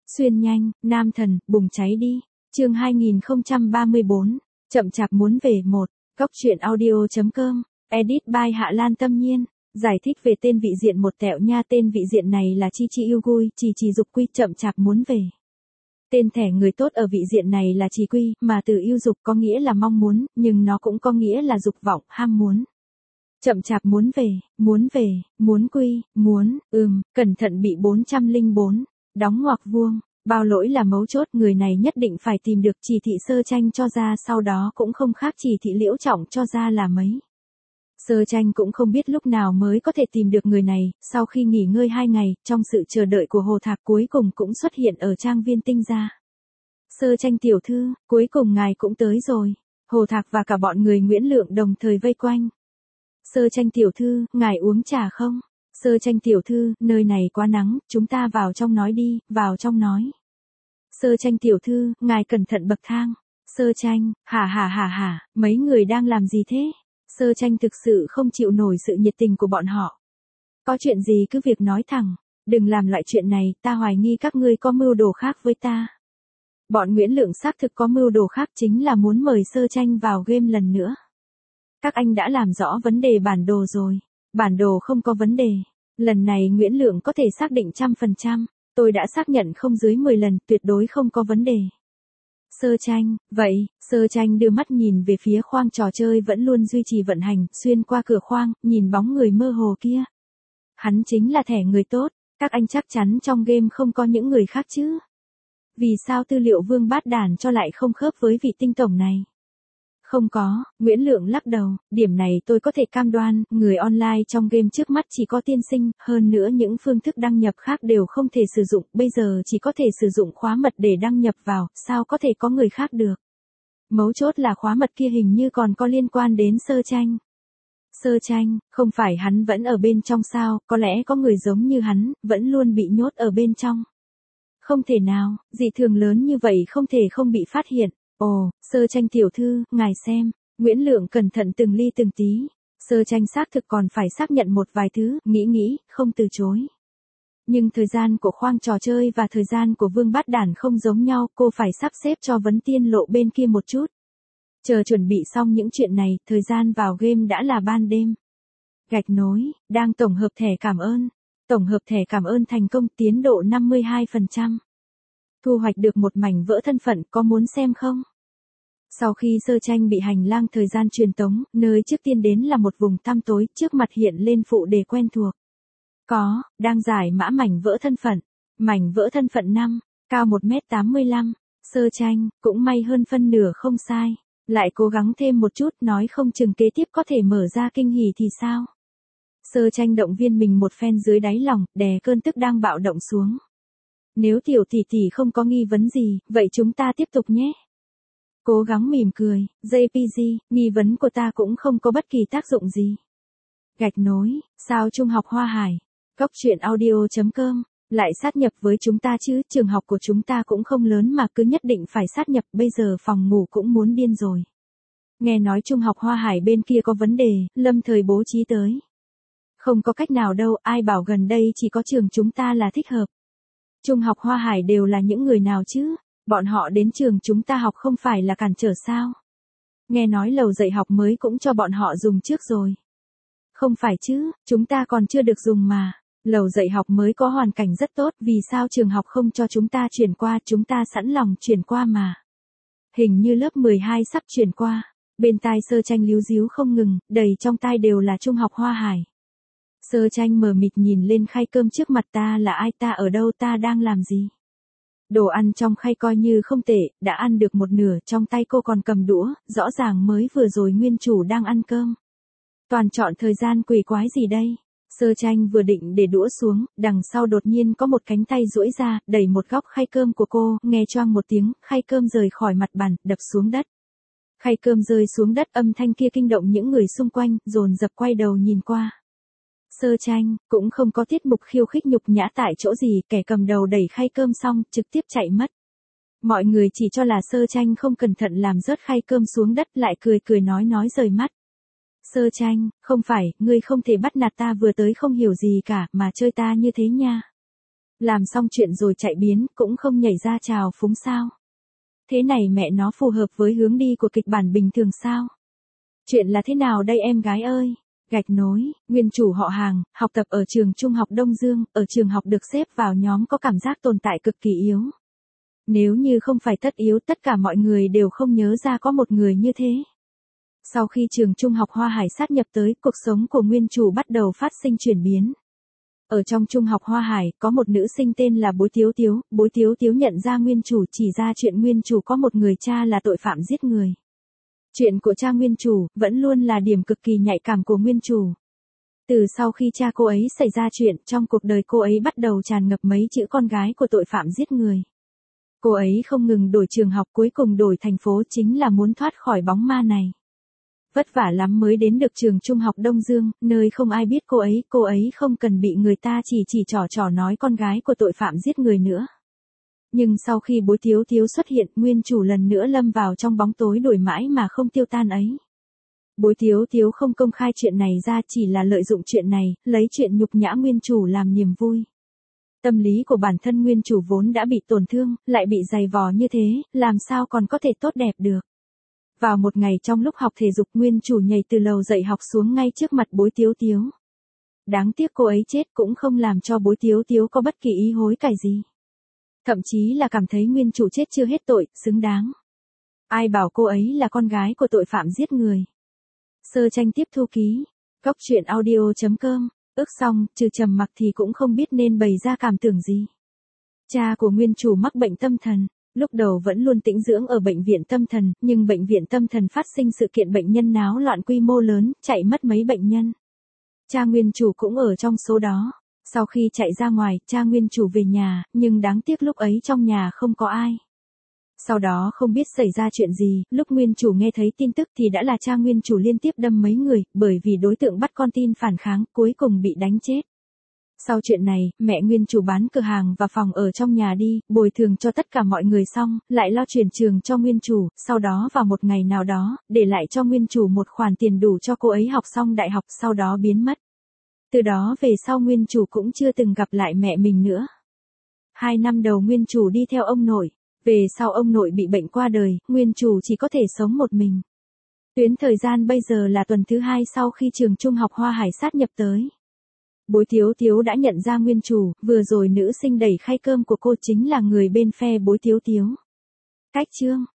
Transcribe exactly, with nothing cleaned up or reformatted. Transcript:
Xuyên nhanh, nam thần, bùng cháy đi. Chương hai nghìn không trăm ba mươi bốn, chậm chạp muốn về một. Góc truyện audio chấm com, edit by Hạ Lan Tâm Nhiên. Giải thích về tên vị diện một tẹo nha. Tên vị diện này là Chi Chi yêu Gui, Trì Trì dục quy, chậm chạp muốn về. Tên thẻ người tốt ở vị diện này là Trì Quy, mà từ yêu dục có nghĩa là mong muốn, nhưng nó cũng có nghĩa là dục vọng, ham muốn. Chậm chạp muốn về, muốn về, muốn quy, muốn, ừm, cẩn thận bị bốn trăm lẻ bốn, đóng ngoặc vuông. Bao lỗi là mấu chốt, người này nhất định phải tìm được. Chỉ thị Sơ Tranh cho ra sau đó cũng không khác chỉ thị Liễu Trọng cho ra là mấy. Sơ Tranh cũng không biết lúc nào mới có thể tìm được người này, sau khi nghỉ ngơi hai ngày, trong sự chờ đợi của Hồ Thạc cuối cùng cũng xuất hiện ở trang viên Tinh gia. Sơ Tranh tiểu thư, cuối cùng ngài cũng tới rồi. Hồ Thạc và cả bọn người Nguyễn Lượng đồng thời vây quanh. Sơ Tranh tiểu thư, ngài uống trà không? Sơ Tranh tiểu thư, nơi này quá nắng, chúng ta vào trong nói đi, vào trong nói. Sơ Tranh tiểu thư, ngài cẩn thận bậc thang. Sơ Tranh, hả hả hả hả, mấy người đang làm gì thế? Sơ Tranh thực sự không chịu nổi sự nhiệt tình của bọn họ. Có chuyện gì cứ việc nói thẳng, đừng làm loại chuyện này, ta hoài nghi các ngươi có mưu đồ khác với ta. Bọn Nguyễn Lượng xác thực có mưu đồ khác, chính là muốn mời Sơ Tranh vào game lần nữa. Các anh đã làm rõ vấn đề bản đồ rồi. Bản đồ không có vấn đề. Lần này Nguyễn Lượng có thể xác định trăm phần trăm. Tôi đã xác nhận không dưới mười lần, tuyệt đối không có vấn đề. Sơ Tranh, vậy, Sơ Tranh đưa mắt nhìn về phía khoang trò chơi vẫn luôn duy trì vận hành, xuyên qua cửa khoang, nhìn bóng người mơ hồ kia. Hắn chính là thẻ người tốt, các anh chắc chắn trong game không có những người khác chứ. Vì sao tư liệu Vương Bát Đản cho lại không khớp với vị tinh tổng này? Không có, Nguyễn Lượng lắc đầu, điểm này tôi có thể cam đoan, người online trong game trước mắt chỉ có tiên sinh, hơn nữa những phương thức đăng nhập khác đều không thể sử dụng, bây giờ chỉ có thể sử dụng khóa mật để đăng nhập vào, sao có thể có người khác được. Mấu chốt là khóa mật kia hình như còn có liên quan đến Sơ Tranh. Sơ Tranh, không phải hắn vẫn ở bên trong sao, có lẽ có người giống như hắn, vẫn luôn bị nhốt ở bên trong. Không thể nào, dị thường lớn như vậy không thể không bị phát hiện. Ồ, Sơ Tranh tiểu thư, ngài xem. Nguyễn Lượng cẩn thận từng ly từng tí. Sơ Tranh xác thực còn phải xác nhận một vài thứ, nghĩ nghĩ, không từ chối. Nhưng thời gian của khoang trò chơi và thời gian của Vương Bát Đản không giống nhau, cô phải sắp xếp cho vấn tiên lộ bên kia một chút. Chờ chuẩn bị xong những chuyện này, thời gian vào game đã là ban đêm. Gạch nối, đang tổng hợp thẻ cảm ơn. Tổng hợp thẻ cảm ơn thành công, tiến độ năm mươi hai phần trăm. Thu hoạch được một mảnh vỡ thân phận, có muốn xem không? Sau khi Sơ Tranh bị hành lang thời gian truyền tống, nơi trước tiên đến là một vùng tăm tối, trước mặt hiện lên phụ đề quen thuộc. Có, đang giải mã mảnh vỡ thân phận. Mảnh vỡ thân phận năm, cao một mét tám mươi lăm. Sơ Tranh, cũng may hơn phân nửa không sai. Lại cố gắng thêm một chút, nói không chừng kế tiếp có thể mở ra kinh hỉ thì sao? Sơ Tranh động viên mình một phen dưới đáy lòng, đè cơn tức đang bạo động xuống. Nếu tiểu tỷ tỷ không có nghi vấn gì, vậy chúng ta tiếp tục nhé. Cố gắng mỉm cười, gi pê giê, nghi vấn của ta cũng không có bất kỳ tác dụng gì. Gạch nối, sao Trung học Hoa Hải, góc truyện audio chấm com, lại sát nhập với chúng ta chứ, trường học của chúng ta cũng không lớn mà cứ nhất định phải sát nhập, bây giờ phòng ngủ cũng muốn điên rồi. Nghe nói Trung học Hoa Hải bên kia có vấn đề, lâm thời bố trí tới. Không có cách nào đâu, ai bảo gần đây chỉ có trường chúng ta là thích hợp. Trung học Hoa Hải đều là những người nào chứ? Bọn họ đến trường chúng ta học không phải là cản trở sao? Nghe nói lầu dạy học mới cũng cho bọn họ dùng trước rồi. Không phải chứ, chúng ta còn chưa được dùng mà. Lầu dạy học mới có hoàn cảnh rất tốt, vì sao trường học không cho chúng ta chuyển qua, chúng ta sẵn lòng chuyển qua mà. Hình như lớp mười hai sắp chuyển qua. Bên tai Sơ Tranh líu díu không ngừng, đầy trong tai đều là Trung học Hoa Hải. Sơ Tranh mờ mịt nhìn lên khay cơm trước mặt, ta là ai, ta ở đâu, ta đang làm gì? Đồ ăn trong khay coi như không tệ, đã ăn được một nửa, trong tay cô còn cầm đũa, rõ ràng mới vừa rồi nguyên chủ đang ăn cơm. Toàn chọn thời gian quỷ quái gì đây? Sơ Tranh vừa định để đũa xuống, đằng sau đột nhiên có một cánh tay duỗi ra, đẩy một góc khay cơm của cô, nghe choang một tiếng, khay cơm rời khỏi mặt bàn, đập xuống đất. Khay cơm rơi xuống đất, âm thanh kia kinh động những người xung quanh, dồn dập quay đầu nhìn qua. Sơ Tranh, cũng không có tiết mục khiêu khích nhục nhã tại chỗ gì, kẻ cầm đầu đẩy khay cơm xong, trực tiếp chạy mất. Mọi người chỉ cho là Sơ Tranh không cẩn thận làm rớt khay cơm xuống đất, lại cười cười nói nói rời mắt. Sơ Tranh, không phải, ngươi không thể bắt nạt ta, vừa tới không hiểu gì cả, mà chơi ta như thế nha. Làm xong chuyện rồi chạy biến, cũng không nhảy ra chào phúng sao? Thế này mẹ nó phù hợp với hướng đi của kịch bản bình thường sao? Chuyện là thế nào đây em gái ơi? Gạch nối, nguyên chủ họ Hàng, học tập ở trường trung học Đông Dương, ở trường học được xếp vào nhóm có cảm giác tồn tại cực kỳ yếu. Nếu như không phải tất yếu, tất cả mọi người đều không nhớ ra có một người như thế. Sau khi trường trung học Hoa Hải sát nhập tới, cuộc sống của nguyên chủ bắt đầu phát sinh chuyển biến. Ở trong trung học Hoa Hải, có một nữ sinh tên là Bối Tiếu Tiếu, Bối Tiếu Tiếu nhận ra nguyên chủ chỉ ra chuyện nguyên chủ có một người cha là tội phạm giết người. Chuyện của cha nguyên chủ, vẫn luôn là điểm cực kỳ nhạy cảm của nguyên chủ. Từ sau khi cha cô ấy xảy ra chuyện, trong cuộc đời cô ấy bắt đầu tràn ngập mấy chữ con gái của tội phạm giết người. Cô ấy không ngừng đổi trường học, cuối cùng đổi thành phố, chính là muốn thoát khỏi bóng ma này. Vất vả lắm mới đến được trường trung học Đông Dương, nơi không ai biết cô ấy, cô ấy không cần bị người ta chỉ chỉ trò trò nói con gái của tội phạm giết người nữa. Nhưng sau khi Bối Tiếu Tiếu xuất hiện, nguyên chủ lần nữa lâm vào trong bóng tối đuổi mãi mà không tiêu tan ấy. Bối Tiếu Tiếu không công khai chuyện này ra, chỉ là lợi dụng chuyện này, lấy chuyện nhục nhã nguyên chủ làm niềm vui. Tâm lý của bản thân nguyên chủ vốn đã bị tổn thương, lại bị dày vò như thế, làm sao còn có thể tốt đẹp được. Vào một ngày trong lúc học thể dục, nguyên chủ nhảy từ lầu dạy học xuống ngay trước mặt Bối Tiếu Tiếu. Đáng tiếc cô ấy chết cũng không làm cho Bối Tiếu Tiếu có bất kỳ ý hối cải gì. Thậm chí là cảm thấy nguyên chủ chết chưa hết tội, xứng đáng. Ai bảo cô ấy là con gái của tội phạm giết người. Sơ tranh tiếp thu ký. Góc truyện audio chấm com. Ước xong, trừ trầm mặc thì cũng không biết nên bày ra cảm tưởng gì. Cha của nguyên chủ mắc bệnh tâm thần. Lúc đầu vẫn luôn tĩnh dưỡng ở bệnh viện tâm thần, nhưng bệnh viện tâm thần phát sinh sự kiện bệnh nhân náo loạn quy mô lớn, chạy mất mấy bệnh nhân. Cha nguyên chủ cũng ở trong số đó. Sau khi chạy ra ngoài, cha nguyên chủ về nhà, nhưng đáng tiếc lúc ấy trong nhà không có ai. Sau đó không biết xảy ra chuyện gì, lúc nguyên chủ nghe thấy tin tức thì đã là cha nguyên chủ liên tiếp đâm mấy người, bởi vì đối tượng bắt con tin phản kháng, cuối cùng bị đánh chết. Sau chuyện này, mẹ nguyên chủ bán cửa hàng và phòng ở trong nhà đi, bồi thường cho tất cả mọi người xong, lại lo chuyển trường cho nguyên chủ, sau đó vào một ngày nào đó, để lại cho nguyên chủ một khoản tiền đủ cho cô ấy học xong đại học, sau đó biến mất. Từ đó về sau nguyên chủ cũng chưa từng gặp lại mẹ mình nữa. Hai năm đầu nguyên chủ đi theo ông nội, về sau ông nội bị bệnh qua đời, nguyên chủ chỉ có thể sống một mình. Tuyến thời gian bây giờ là tuần thứ hai sau khi trường trung học Hoa Hải sát nhập tới. Bối Tiếu Tiếu đã nhận ra nguyên chủ, vừa rồi nữ sinh đẩy khay cơm của cô chính là người bên phe Bối Tiếu Tiếu. Cách chương.